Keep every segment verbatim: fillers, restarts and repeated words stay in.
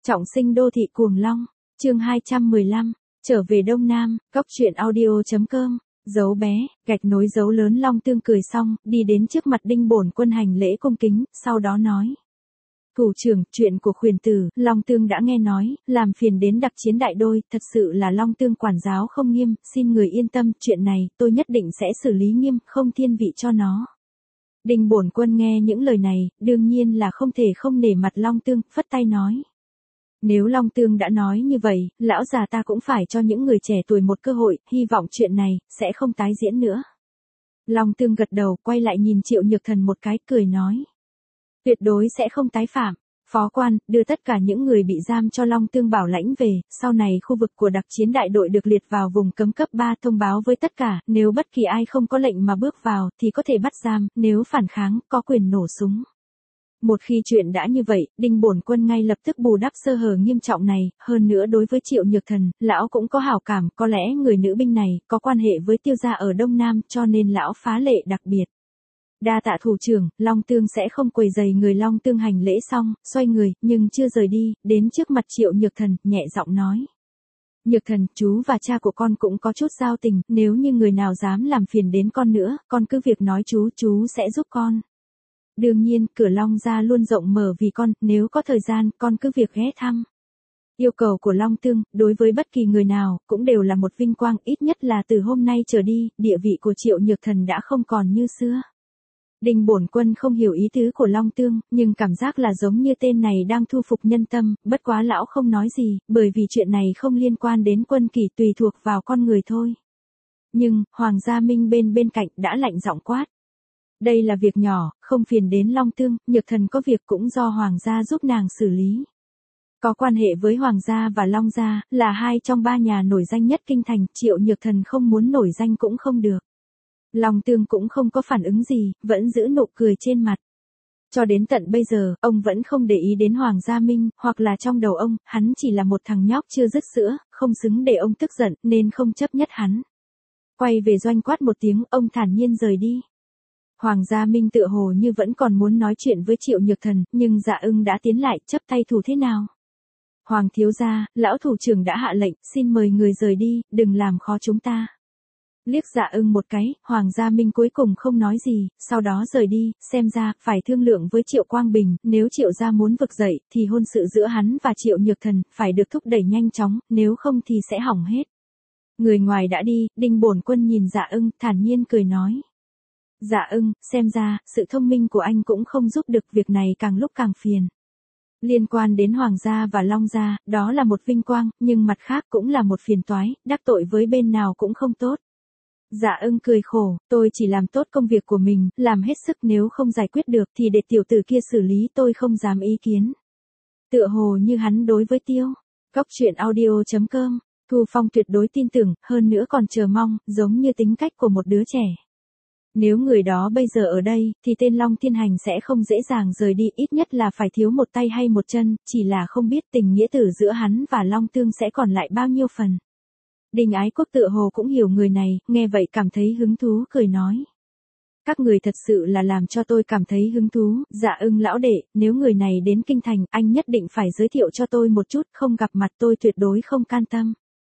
Trọng sinh đô thị cuồng long, chương hai trăm mười lăm, trở về Đông Nam, góc truyện audio.com, dấu bé, gạch nối dấu lớn Long Tương cười xong, đi đến trước mặt Đinh Bổn Quân hành lễ cung kính, sau đó nói. Thủ trưởng, chuyện của khuyển tử, Long Tương đã nghe nói, làm phiền đến đặc chiến đại đôi, thật sự là Long Tương quản giáo không nghiêm, xin người yên tâm, chuyện này, tôi nhất định sẽ xử lý nghiêm, không thiên vị cho nó. Đinh Bổn Quân nghe những lời này, đương nhiên là không thể không nể mặt Long Tương, phất tay nói. Nếu Long Tương đã nói như vậy, lão già ta cũng phải cho những người trẻ tuổi một cơ hội, hy vọng chuyện này, sẽ không tái diễn nữa. Long Tương gật đầu, quay lại nhìn Triệu Nhược Thần một cái, cười nói. Tuyệt đối sẽ không tái phạm. Phó quan, đưa tất cả những người bị giam cho Long Tương bảo lãnh về, sau này khu vực của đặc chiến đại đội được liệt vào vùng cấm cấp ba, thông báo với tất cả, nếu bất kỳ ai không có lệnh mà bước vào, thì có thể bắt giam, nếu phản kháng, có quyền nổ súng. Một khi chuyện đã như vậy, Đinh Bổn Quân ngay lập tức bù đắp sơ hở nghiêm trọng này, hơn nữa đối với Triệu Nhược Thần, lão cũng có hảo cảm, có lẽ người nữ binh này, có quan hệ với Tiêu gia ở Đông Nam, cho nên lão phá lệ đặc biệt. Đa tạ thủ trưởng, Long Tương sẽ không quấy rầy người. Long Tương hành lễ xong, xoay người, nhưng chưa rời đi, đến trước mặt Triệu Nhược Thần, nhẹ giọng nói. Nhược Thần, chú và cha của con cũng có chút giao tình, nếu như người nào dám làm phiền đến con nữa, con cứ việc nói chú, chú sẽ giúp con. Đương nhiên, cửa Long gia luôn rộng mở vì con, nếu có thời gian, con cứ việc ghé thăm. Yêu cầu của Long Tương, đối với bất kỳ người nào, cũng đều là một vinh quang, ít nhất là từ hôm nay trở đi, địa vị của Triệu Nhược Thần đã không còn như xưa. Đinh Bổn Quân không hiểu ý tứ của Long Tương, nhưng cảm giác là giống như tên này đang thu phục nhân tâm, bất quá lão không nói gì, bởi vì chuyện này không liên quan đến Quân Kỳ, tùy thuộc vào con người thôi. Nhưng, Hoàng Gia Minh bên bên cạnh đã lạnh giọng quát. Đây là việc nhỏ, không phiền đến Long Tương, Nhược Thần có việc cũng do Hoàng gia giúp nàng xử lý. Có quan hệ với Hoàng gia và Long gia, là hai trong ba nhà nổi danh nhất kinh thành, Triệu Nhược Thần không muốn nổi danh cũng không được. Long Tương cũng không có phản ứng gì, vẫn giữ nụ cười trên mặt. Cho đến tận bây giờ, ông vẫn không để ý đến Hoàng Gia Minh, hoặc là trong đầu ông, hắn chỉ là một thằng nhóc chưa dứt sữa, không xứng để ông tức giận, nên không chấp nhất hắn. Quay về doanh quát một tiếng, ông thản nhiên rời đi. Hoàng Gia Minh tựa hồ như vẫn còn muốn nói chuyện với Triệu Nhược Thần, nhưng Dạ Ưng đã tiến lại, chấp tay thủ thế nào. Hoàng thiếu gia, lão thủ trưởng đã hạ lệnh, xin mời người rời đi, đừng làm khó chúng ta. Liếc Dạ Ưng một cái, Hoàng Gia Minh cuối cùng không nói gì, sau đó rời đi, xem ra, phải thương lượng với Triệu Quang Bình, nếu Triệu gia muốn vực dậy, thì hôn sự giữa hắn và Triệu Nhược Thần, phải được thúc đẩy nhanh chóng, nếu không thì sẽ hỏng hết. Người ngoài đã đi, Đinh Bổn Quân nhìn Dạ Ưng, thản nhiên cười nói. Dạ Ưng, xem ra, sự thông minh của anh cũng không giúp được, việc này càng lúc càng phiền. Liên quan đến Hoàng gia và Long gia, đó là một vinh quang, nhưng mặt khác cũng là một phiền toái, đắc tội với bên nào cũng không tốt. Dạ Ưng cười khổ, tôi chỉ làm tốt công việc của mình, làm hết sức, nếu không giải quyết được thì để tiểu tử kia xử lý, tôi không dám ý kiến. Tựa hồ như hắn đối với Tiêu. Góc truyện audio.com, Thu Phong tuyệt đối tin tưởng, hơn nữa còn chờ mong, giống như tính cách của một đứa trẻ. Nếu người đó bây giờ ở đây, thì tên Long Thiên Hành sẽ không dễ dàng rời đi, ít nhất là phải thiếu một tay hay một chân, chỉ là không biết tình nghĩa tử giữa hắn và Long Tương sẽ còn lại bao nhiêu phần. Đinh Ái Quốc tựa hồ cũng hiểu người này, nghe vậy cảm thấy hứng thú, cười nói. Các người thật sự là làm cho tôi cảm thấy hứng thú. Dạ Ưng lão đệ, nếu người này đến kinh thành, anh nhất định phải giới thiệu cho tôi một chút, không gặp mặt tôi tuyệt đối không can tâm.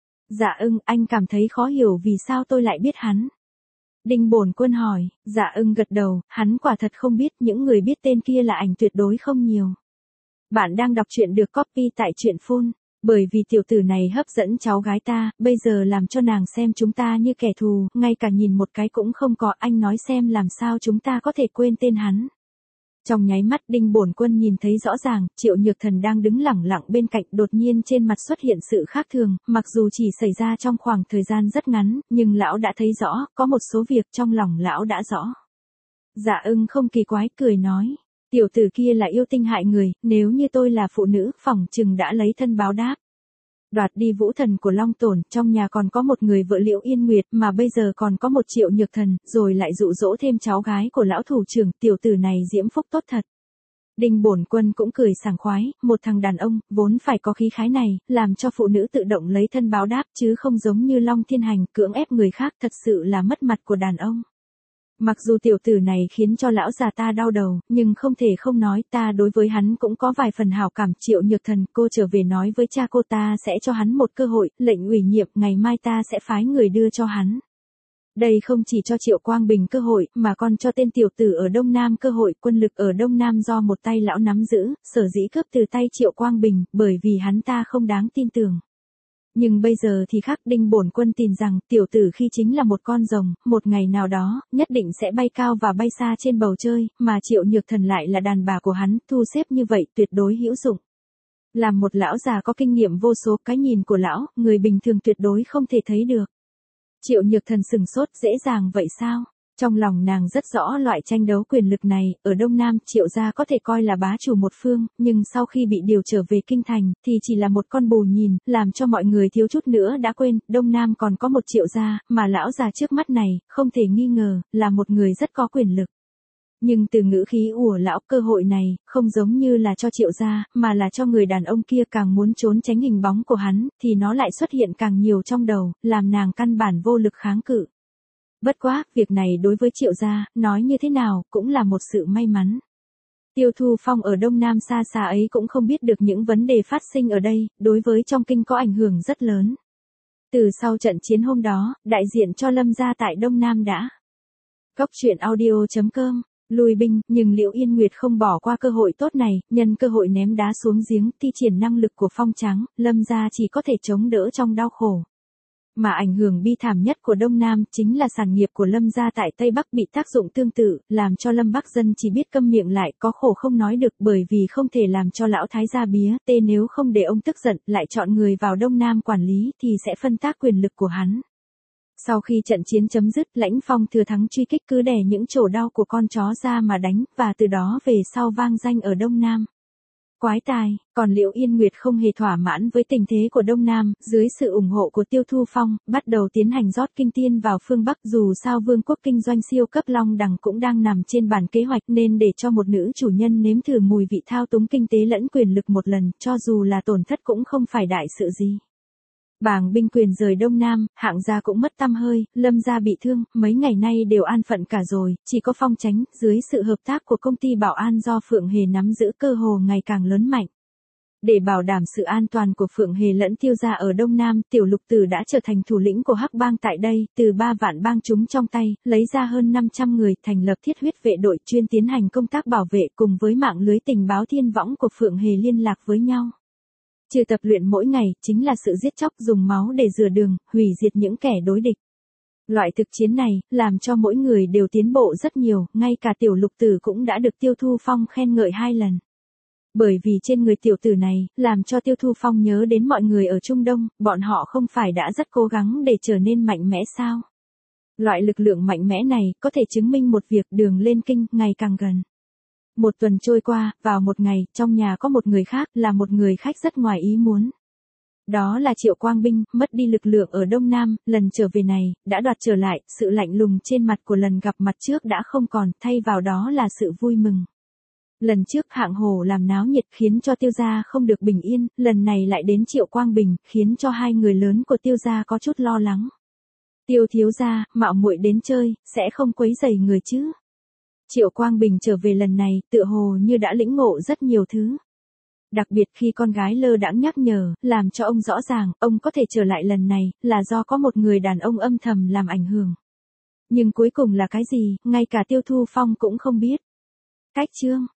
Dạ Ưng, anh cảm thấy khó hiểu vì sao tôi lại biết hắn. Đinh Bổn Quân hỏi. Dạ Ưng gật đầu, hắn quả thật không biết, những người biết tên kia là ảnh tuyệt đối không nhiều. Bạn đang đọc truyện được copy tại truyện phone. Bởi vì tiểu tử này hấp dẫn cháu gái ta, bây giờ làm cho nàng xem chúng ta như kẻ thù, ngay cả nhìn một cái cũng không có, anh nói xem làm sao chúng ta có thể quên tên hắn. Trong nháy mắt Đinh Bổn Quân nhìn thấy rõ ràng, Triệu Nhược Thần đang đứng lẳng lặng bên cạnh, đột nhiên trên mặt xuất hiện sự khác thường, mặc dù chỉ xảy ra trong khoảng thời gian rất ngắn, nhưng lão đã thấy rõ, có một số việc trong lòng lão đã rõ. Dạ Ưng không kỳ quái, cười nói. Tiểu tử kia là yêu tinh hại người, nếu như tôi là phụ nữ, phỏng chừng đã lấy thân báo đáp. Đoạt đi vũ thần của Long Tổn, trong nhà còn có một người vợ Liễu Yên Nguyệt, mà bây giờ còn có một Triệu Nhược Thần, rồi lại dụ dỗ thêm cháu gái của lão thủ trưởng, tiểu tử này diễm phúc tốt thật. Đinh Bổn Quân cũng cười sảng khoái, một thằng đàn ông, vốn phải có khí khái này, làm cho phụ nữ tự động lấy thân báo đáp, chứ không giống như Long Thiên Hành, cưỡng ép người khác, thật sự là mất mặt của đàn ông. Mặc dù tiểu tử này khiến cho lão già ta đau đầu, nhưng không thể không nói ta đối với hắn cũng có vài phần hảo cảm. Triệu Nhược Thần, cô trở về nói với cha cô ta sẽ cho hắn một cơ hội, lệnh ủy nhiệm, ngày mai ta sẽ phái người đưa cho hắn. Đây không chỉ cho Triệu Quang Bình cơ hội, mà còn cho tên tiểu tử ở Đông Nam cơ hội. Quân lực ở Đông Nam do một tay lão nắm giữ, sở dĩ cướp từ tay Triệu Quang Bình, bởi vì hắn ta không đáng tin tưởng. Nhưng bây giờ thì khác, Đinh Bổn Quân tin rằng, tiểu tử khi chính là một con rồng, một ngày nào đó, nhất định sẽ bay cao và bay xa trên bầu trời, mà Triệu Nhược Thần lại là đàn bà của hắn, thu xếp như vậy tuyệt đối hữu dụng. Làm một lão già có kinh nghiệm vô số, cái nhìn của lão, người bình thường tuyệt đối không thể thấy được. Triệu Nhược Thần sừng sốt, dễ dàng vậy sao? Trong lòng nàng rất rõ loại tranh đấu quyền lực này, ở Đông Nam, Triệu gia có thể coi là bá chủ một phương, nhưng sau khi bị điều trở về kinh thành, thì chỉ là một con bù nhìn, làm cho mọi người thiếu chút nữa đã quên, Đông Nam còn có một Triệu gia, mà lão già trước mắt này, không thể nghi ngờ, là một người rất có quyền lực. Nhưng từ ngữ khí ủa lão, cơ hội này, không giống như là cho Triệu gia, mà là cho người đàn ông kia càng muốn trốn tránh hình bóng của hắn, thì nó lại xuất hiện càng nhiều trong đầu, làm nàng căn bản vô lực kháng cự. Bất quá, việc này đối với Triệu gia, nói như thế nào, cũng là một sự may mắn. Tiêu Thu Phong ở Đông Nam xa xa ấy cũng không biết được những vấn đề phát sinh ở đây, đối với trong kinh có ảnh hưởng rất lớn. Từ sau trận chiến hôm đó, đại diện cho Lâm gia tại Đông Nam đã Cóc truyện audio chấm com lui binh, nhưng Liễu Yên Nguyệt không bỏ qua cơ hội tốt này, nhân cơ hội ném đá xuống giếng, thi triển năng lực của Phong Trắng, Lâm gia chỉ có thể chống đỡ trong đau khổ. Mà ảnh hưởng bi thảm nhất của Đông Nam chính là sản nghiệp của Lâm gia tại Tây Bắc bị tác dụng tương tự, làm cho Lâm Bắc dân chỉ biết câm miệng lại, có khổ không nói được, bởi vì không thể làm cho lão thái gia bía tê, nếu không để ông tức giận, lại chọn người vào Đông Nam quản lý thì sẽ phân tác quyền lực của hắn. Sau khi trận chiến chấm dứt, Lãnh Phong thừa thắng truy kích, cứ đè những chỗ đau của con chó ra mà đánh, và từ đó về sau vang danh ở Đông Nam. Quái tài, còn Liễu Yên Nguyệt không hề thỏa mãn với tình thế của Đông Nam, dưới sự ủng hộ của Tiêu Thu Phong, bắt đầu tiến hành rót kinh tiên vào phương Bắc. Dù sao vương quốc kinh doanh siêu cấp Long Đằng cũng đang nằm trên bàn kế hoạch, nên để cho một nữ chủ nhân nếm thử mùi vị thao túng kinh tế lẫn quyền lực một lần, cho dù là tổn thất cũng không phải đại sự gì. Bàng binh quyền rời Đông Nam, Hạng gia cũng mất tăm hơi, Lâm gia bị thương, mấy ngày nay đều an phận cả rồi, chỉ có Phong Chánh, dưới sự hợp tác của công ty bảo an do Phượng Hề nắm giữ, cơ hồ ngày càng lớn mạnh. Để bảo đảm sự an toàn của Phượng Hề lẫn Tiêu gia ở Đông Nam, Tiểu Lục Tử đã trở thành thủ lĩnh của Hắc bang tại đây, từ ba vạn bang chúng trong tay, lấy ra hơn năm trăm người, thành lập Thiết Huyết vệ đội chuyên tiến hành công tác bảo vệ, cùng với mạng lưới tình báo thiên võng của Phượng Hề liên lạc với nhau. Trừ tập luyện mỗi ngày, chính là sự giết chóc, dùng máu để rửa đường, hủy diệt những kẻ đối địch. Loại thực chiến này, làm cho mỗi người đều tiến bộ rất nhiều, ngay cả Tiểu Lục Tử cũng đã được Tiêu Thu Phong khen ngợi hai lần. Bởi vì trên người tiểu tử này, làm cho Tiêu Thu Phong nhớ đến mọi người ở Trung Đông, bọn họ không phải đã rất cố gắng để trở nên mạnh mẽ sao? Loại lực lượng mạnh mẽ này, có thể chứng minh một việc, đường lên kinh, ngày càng gần. Một tuần trôi qua, vào một ngày, trong nhà có một người khác, là một người khách rất ngoài ý muốn. Đó là Triệu Quang Binh, mất đi lực lượng ở Đông Nam, lần trở về này, đã đoạt trở lại, sự lạnh lùng trên mặt của lần gặp mặt trước đã không còn, thay vào đó là sự vui mừng. Lần trước Hạng Hổ làm náo nhiệt khiến cho Tiêu gia không được bình yên, lần này lại đến Triệu Quang Bình, khiến cho hai người lớn của Tiêu gia có chút lo lắng. Tiêu thiếu gia, mạo muội đến chơi, sẽ không quấy rầy người chứ? Triệu Quang Bình trở về lần này, tựa hồ như đã lĩnh ngộ rất nhiều thứ. Đặc biệt khi con gái lơ đãng nhắc nhở, làm cho ông rõ ràng, ông có thể trở lại lần này, là do có một người đàn ông âm thầm làm ảnh hưởng. Nhưng cuối cùng là cái gì, ngay cả Tiêu Thu Phong cũng không biết. Cách chương